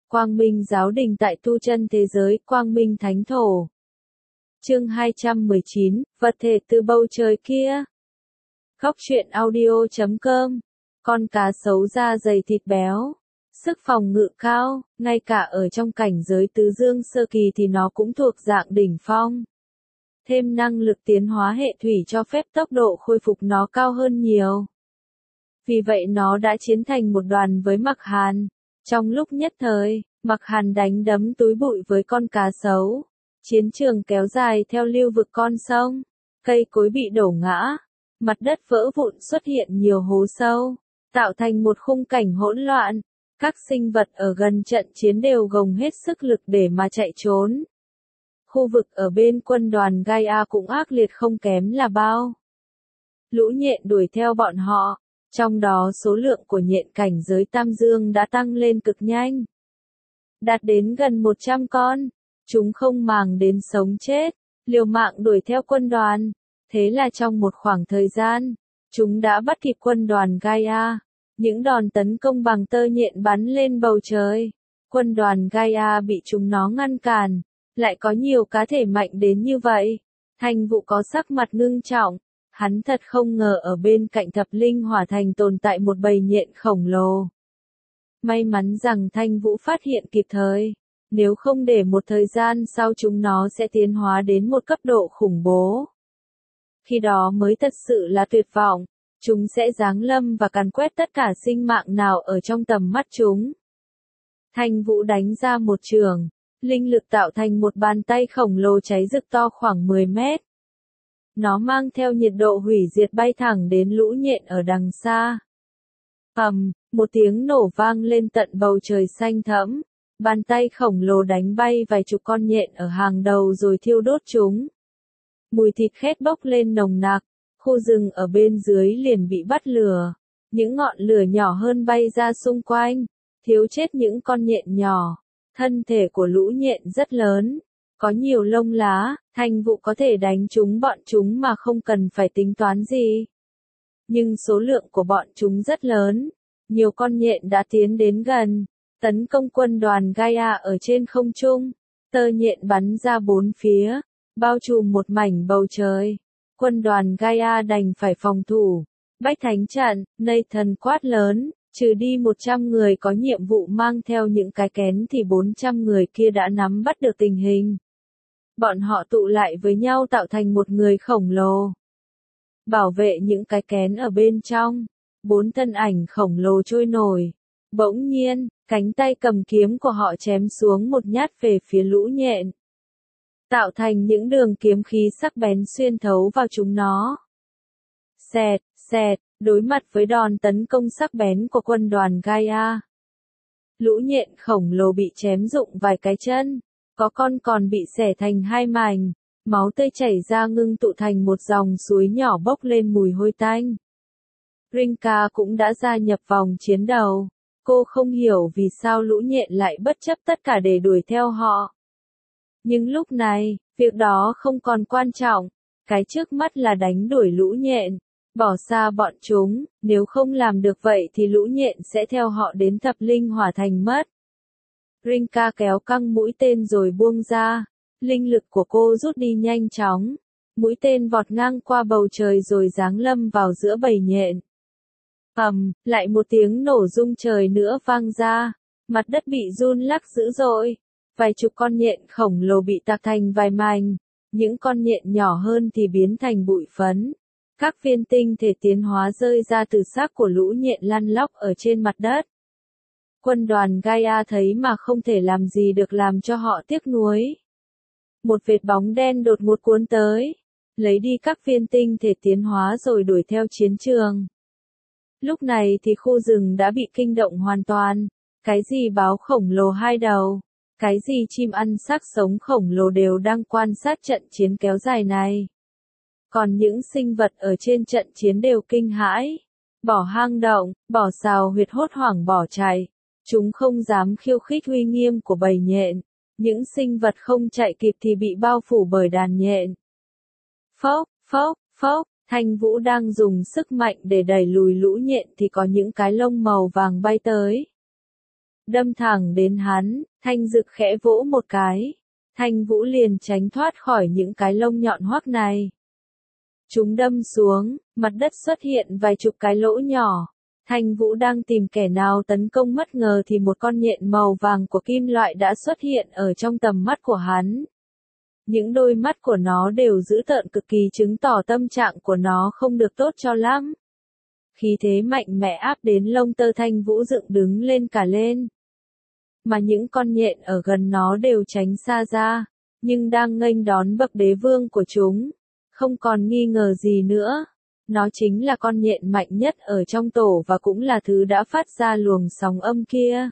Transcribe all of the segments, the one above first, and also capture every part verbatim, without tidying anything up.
Quang Minh Giáo Đình tại tu chân thế giới, Quang Minh Thánh Thổ. Chương hai trăm mười chín, vật thể từ bầu trời kia. Góc truyện audio chấm com. Con cá sấu da dày thịt béo, sức phòng ngự cao, ngay cả ở trong cảnh giới tứ dương sơ kỳ thì nó cũng thuộc dạng đỉnh phong. Thêm năng lực tiến hóa hệ thủy cho phép tốc độ khôi phục nó cao hơn nhiều. Vì vậy nó đã chiến thành một đoàn với Mặc Hàn. Trong lúc nhất thời, Mặc Hàn đánh đấm túi bụi với con cá sấu. Chiến trường kéo dài theo lưu vực con sông. Cây cối bị đổ ngã. Mặt đất vỡ vụn xuất hiện nhiều hố sâu, tạo thành một khung cảnh hỗn loạn. Các sinh vật ở gần trận chiến đều gồng hết sức lực để mà chạy trốn. Khu vực ở bên quân đoàn Gaia cũng ác liệt không kém là bao. Lũ nhện đuổi theo bọn họ, trong đó số lượng của nhện cảnh giới Tam Dương đã tăng lên cực nhanh. Đạt đến gần một trăm con, chúng không màng đến sống chết, liều mạng đuổi theo quân đoàn. Thế là trong một khoảng thời gian, chúng đã bắt kịp quân đoàn Gaia. Những đòn tấn công bằng tơ nhện bắn lên bầu trời. Quân đoàn Gaia bị chúng nó ngăn cản. Lại có nhiều cá thể mạnh đến như vậy. Thanh Vũ có sắc mặt ngưng trọng. Hắn thật không ngờ ở bên cạnh thập linh hỏa thành tồn tại một bầy nhện khổng lồ. May mắn rằng Thanh Vũ phát hiện kịp thời. Nếu không để một thời gian sau chúng nó sẽ tiến hóa đến một cấp độ khủng bố. Khi đó mới thật sự là tuyệt vọng. Chúng sẽ giáng lâm và càn quét tất cả sinh mạng nào ở trong tầm mắt chúng. Thanh Vũ đánh ra một trường. Linh lực tạo thành một bàn tay khổng lồ cháy rực to khoảng mười mét. Nó mang theo nhiệt độ hủy diệt bay thẳng đến lũ nhện ở đằng xa. Ầm, một tiếng nổ vang lên tận bầu trời xanh thẫm. Bàn tay khổng lồ đánh bay vài chục con nhện ở hàng đầu rồi thiêu đốt chúng. Mùi thịt khét bốc lên nồng nặc, khu rừng ở bên dưới liền bị bắt lửa. Những ngọn lửa nhỏ hơn bay ra xung quanh, thiếu chết những con nhện nhỏ. Thân thể của lũ nhện rất lớn, có nhiều lông lá, Thanh Vũ có thể đánh chúng bọn chúng mà không cần phải tính toán gì. Nhưng số lượng của bọn chúng rất lớn, nhiều con nhện đã tiến đến gần, tấn công quân đoàn Gaia ở trên không trung. Tơ nhện bắn ra bốn phía, bao trùm một mảnh bầu trời. Quân đoàn Gaia đành phải phòng thủ. Bách Thánh Trận, Nathan quát lớn, trừ đi một trăm người có nhiệm vụ mang theo những cái kén thì bốn trăm người kia đã nắm bắt được tình hình. Bọn họ tụ lại với nhau tạo thành một người khổng lồ. Bảo vệ những cái kén ở bên trong. Bốn thân ảnh khổng lồ trôi nổi. Bỗng nhiên, cánh tay cầm kiếm của họ chém xuống một nhát về phía lũ nhện. Tạo thành những đường kiếm khí sắc bén xuyên thấu vào chúng nó. Xẹt, xẹt, đối mặt với đòn tấn công sắc bén của quân đoàn Gaia. Lũ nhện khổng lồ bị chém rụng vài cái chân, có con còn bị xẻ thành hai mảnh, máu tươi chảy ra ngưng tụ thành một dòng suối nhỏ bốc lên mùi hôi tanh. Rinka cũng đã gia nhập vòng chiến đầu, cô không hiểu vì sao lũ nhện lại bất chấp tất cả để đuổi theo họ. Nhưng lúc này, việc đó không còn quan trọng, cái trước mắt là đánh đuổi lũ nhện, bỏ xa bọn chúng, nếu không làm được vậy thì lũ nhện sẽ theo họ đến thập linh hỏa thành mất. Rinka kéo căng mũi tên rồi buông ra, linh lực của cô rút đi nhanh chóng, mũi tên vọt ngang qua bầu trời rồi giáng lâm vào giữa bầy nhện. Ầm, lại một tiếng nổ rung trời nữa vang ra, mặt đất bị run lắc dữ dội. Vài chục con nhện khổng lồ bị tạc thành vài mảnh, những con nhện nhỏ hơn thì biến thành bụi phấn. Các viên tinh thể tiến hóa rơi ra từ xác của lũ nhện lăn lóc ở trên mặt đất. Quân đoàn Gaia thấy mà không thể làm gì được làm cho họ tiếc nuối. Một vệt bóng đen đột ngột cuốn tới, lấy đi các viên tinh thể tiến hóa rồi đuổi theo chiến trường. Lúc này thì khu rừng đã bị kinh động hoàn toàn, cái gì báo khổng lồ hai đầu. Cái gì chim ăn xác sống khổng lồ đều đang quan sát trận chiến kéo dài này. Còn những sinh vật ở trên trận chiến đều kinh hãi. Bỏ hang động, bỏ xào huyệt hốt hoảng bỏ chạy. Chúng không dám khiêu khích uy nghiêm của bầy nhện. Những sinh vật không chạy kịp thì bị bao phủ bởi đàn nhện. Phốc, phốc, phốc, Thanh Vũ đang dùng sức mạnh để đẩy lùi lũ nhện thì có những cái lông màu vàng bay tới. đâm thẳng đến hắn, Thanh Dực khẽ vỗ một cái. Thanh Vũ liền tránh thoát khỏi những cái lông nhọn hoắc này. Chúng đâm xuống, mặt đất xuất hiện vài chục cái lỗ nhỏ. Thanh Vũ đang tìm kẻ nào tấn công bất ngờ thì một con nhện màu vàng của kim loại đã xuất hiện ở trong tầm mắt của hắn. Những đôi mắt của nó đều dữ tợn cực kỳ, chứng tỏ tâm trạng của nó không được tốt cho lắm. Khí thế mạnh mẽ áp đến lông tơ Thanh Vũ dựng đứng lên cả lên. Mà những con nhện ở gần nó đều tránh xa ra, nhưng đang nghênh đón bậc đế vương của chúng. Không còn nghi ngờ gì nữa. Nó chính là con nhện mạnh nhất ở trong tổ và cũng là thứ đã phát ra luồng sóng âm kia.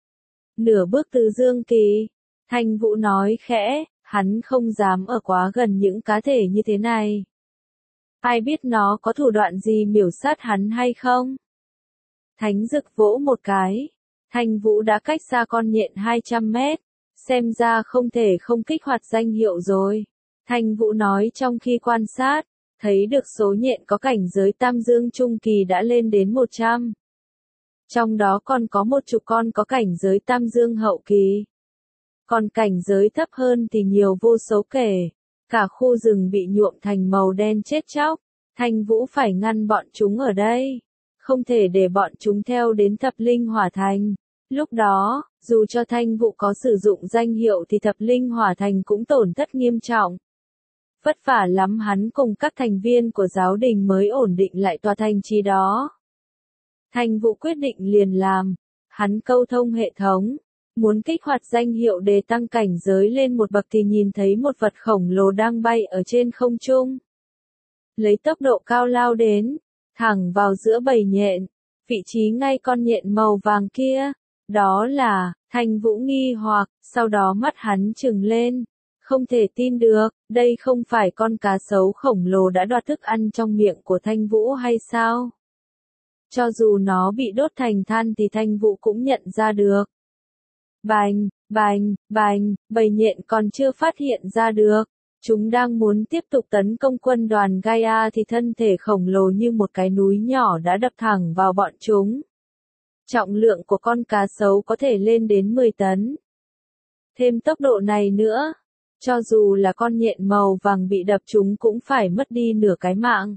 Nửa bước từ dương kỳ, Thanh Vũ nói khẽ, hắn không dám ở quá gần những cá thể như thế này. Ai biết nó có thủ đoạn gì miểu sát hắn hay không? Thánh Dực vỗ một cái. Thanh Vũ đã cách xa con nhện hai trăm mét. Xem ra không thể không kích hoạt danh hiệu rồi. Thanh Vũ nói trong khi quan sát. Thấy được số nhện có cảnh giới tam dương trung kỳ đã lên đến một trăm. Trong đó còn có một chục con có cảnh giới tam dương hậu kỳ. Còn cảnh giới thấp hơn thì nhiều vô số kể. Cả khu rừng bị nhuộm thành màu đen chết chóc. Thanh Vũ phải ngăn bọn chúng ở đây. Không thể để bọn chúng theo đến thập linh hỏa thành. Lúc đó, dù cho Thanh Vũ có sử dụng danh hiệu thì thập linh hỏa thành cũng tổn thất nghiêm trọng. Vất vả lắm hắn cùng các thành viên của giáo đình mới ổn định lại tòa thành trì đó. Thanh Vũ quyết định liền làm. Hắn câu thông hệ thống. Muốn kích hoạt danh hiệu để tăng cảnh giới lên một bậc thì nhìn thấy một vật khổng lồ đang bay ở trên không trung. Lấy tốc độ cao lao đến, thẳng vào giữa bầy nhện, vị trí ngay con nhện màu vàng kia. Đó là, Thanh Vũ nghi hoặc, sau đó mắt hắn trừng lên. Không thể tin được, đây không phải con cá sấu khổng lồ đã đoạt thức ăn trong miệng của Thanh Vũ hay sao? Cho dù nó bị đốt thành than thì Thanh Vũ cũng nhận ra được. Bành, bành, bành, bầy nhện còn chưa phát hiện ra được. Chúng đang muốn tiếp tục tấn công quân đoàn Gaia thì thân thể khổng lồ như một cái núi nhỏ đã đập thẳng vào bọn chúng. Trọng lượng của con cá sấu có thể lên đến mười tấn. Thêm tốc độ này nữa, cho dù là con nhện màu vàng bị đập chúng cũng phải mất đi nửa cái mạng.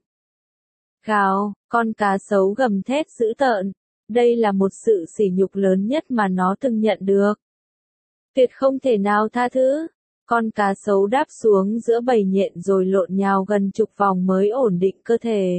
Gào, con cá sấu gầm thét dữ tợn. Đây là một sự sỉ nhục lớn nhất mà nó từng nhận được. Tuyệt không thể nào tha thứ. Con cá sấu đáp xuống giữa bầy nhện rồi lộn nhào gần chục vòng mới ổn định cơ thể.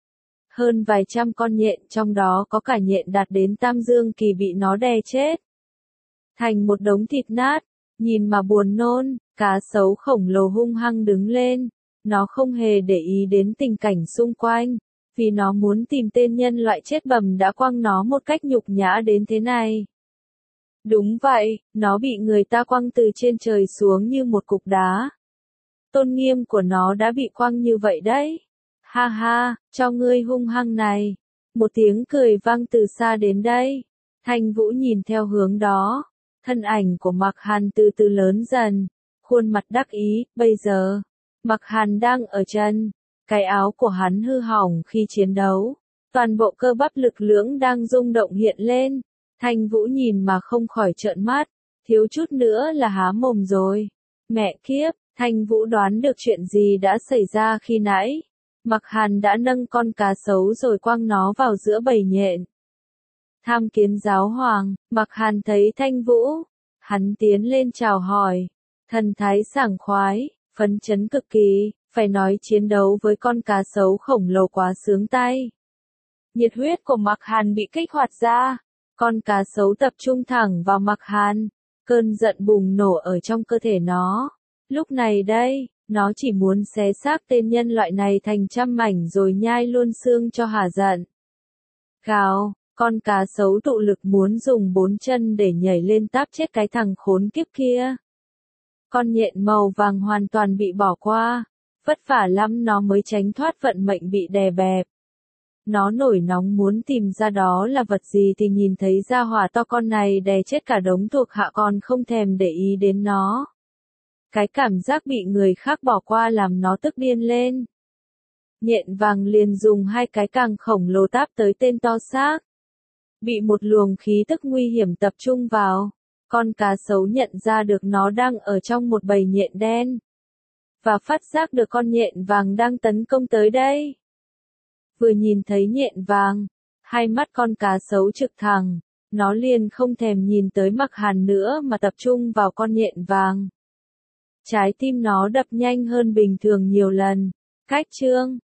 Hơn vài trăm con nhện trong đó có cả nhện đạt đến tam dương kỳ bị nó đè chết. Thành một đống thịt nát, nhìn mà buồn nôn, cá sấu khổng lồ hung hăng đứng lên. Nó không hề để ý đến tình cảnh xung quanh, vì nó muốn tìm tên nhân loại chết bầm đã quăng nó một cách nhục nhã đến thế này. Đúng vậy, nó bị người ta quăng từ trên trời xuống như một cục đá. Tôn nghiêm của nó đã bị quăng như vậy đấy. Ha ha, cho ngươi hung hăng này. Một tiếng cười vang từ xa đến đây. Thanh Vũ nhìn theo hướng đó. Thân ảnh của Mạc Hàn từ từ lớn dần. Khuôn mặt đắc ý, bây giờ. Mạc Hàn đang ở chân. Cái áo của hắn hư hỏng khi chiến đấu. Toàn bộ cơ bắp lực lưỡng đang rung động hiện lên. Thanh Vũ nhìn mà không khỏi trợn mắt. Thiếu chút nữa là há mồm rồi. Mẹ kiếp, Thanh Vũ đoán được chuyện gì đã xảy ra khi nãy. Mạc Hàn đã nâng con cá sấu rồi quăng nó vào giữa bầy nhện. Tham kiến giáo hoàng, Mạc Hàn thấy Thanh Vũ. Hắn tiến lên chào hỏi. Thần thái sảng khoái, phấn chấn cực kỳ, phải nói chiến đấu với con cá sấu khổng lồ quá sướng tay. Nhiệt huyết của Mạc Hàn bị kích hoạt ra. Con cá sấu tập trung thẳng vào Mạc Hàn. Cơn giận bùng nổ ở trong cơ thể nó. Lúc này đây, nó chỉ muốn xé xác tên nhân loại này thành trăm mảnh rồi nhai luôn xương cho hả giận. Gào, con cá sấu tụ lực muốn dùng bốn chân để nhảy lên táp chết cái thằng khốn kiếp kia. Con nhện màu vàng hoàn toàn bị bỏ qua. Vất vả lắm nó mới tránh thoát vận mệnh bị đè bẹp. Nó nổi nóng muốn tìm ra đó là vật gì thì nhìn thấy ra hỏa to con này đè chết cả đống thuộc hạ còn không thèm để ý đến nó. Cái cảm giác bị người khác bỏ qua làm nó tức điên lên. Nhện vàng liền dùng hai cái càng khổng lồ táp tới tên to xác. bị một luồng khí tức nguy hiểm tập trung vào. Con cá sấu nhận ra được nó đang ở trong một bầy nhện đen, và phát giác được con nhện vàng đang tấn công tới đây. Vừa nhìn thấy nhện vàng, hai mắt con cá sấu trực thẳng, nó liền không thèm nhìn tới Mặc Hàn nữa mà tập trung vào con nhện vàng. Trái tim nó đập nhanh hơn bình thường nhiều lần. Cách chương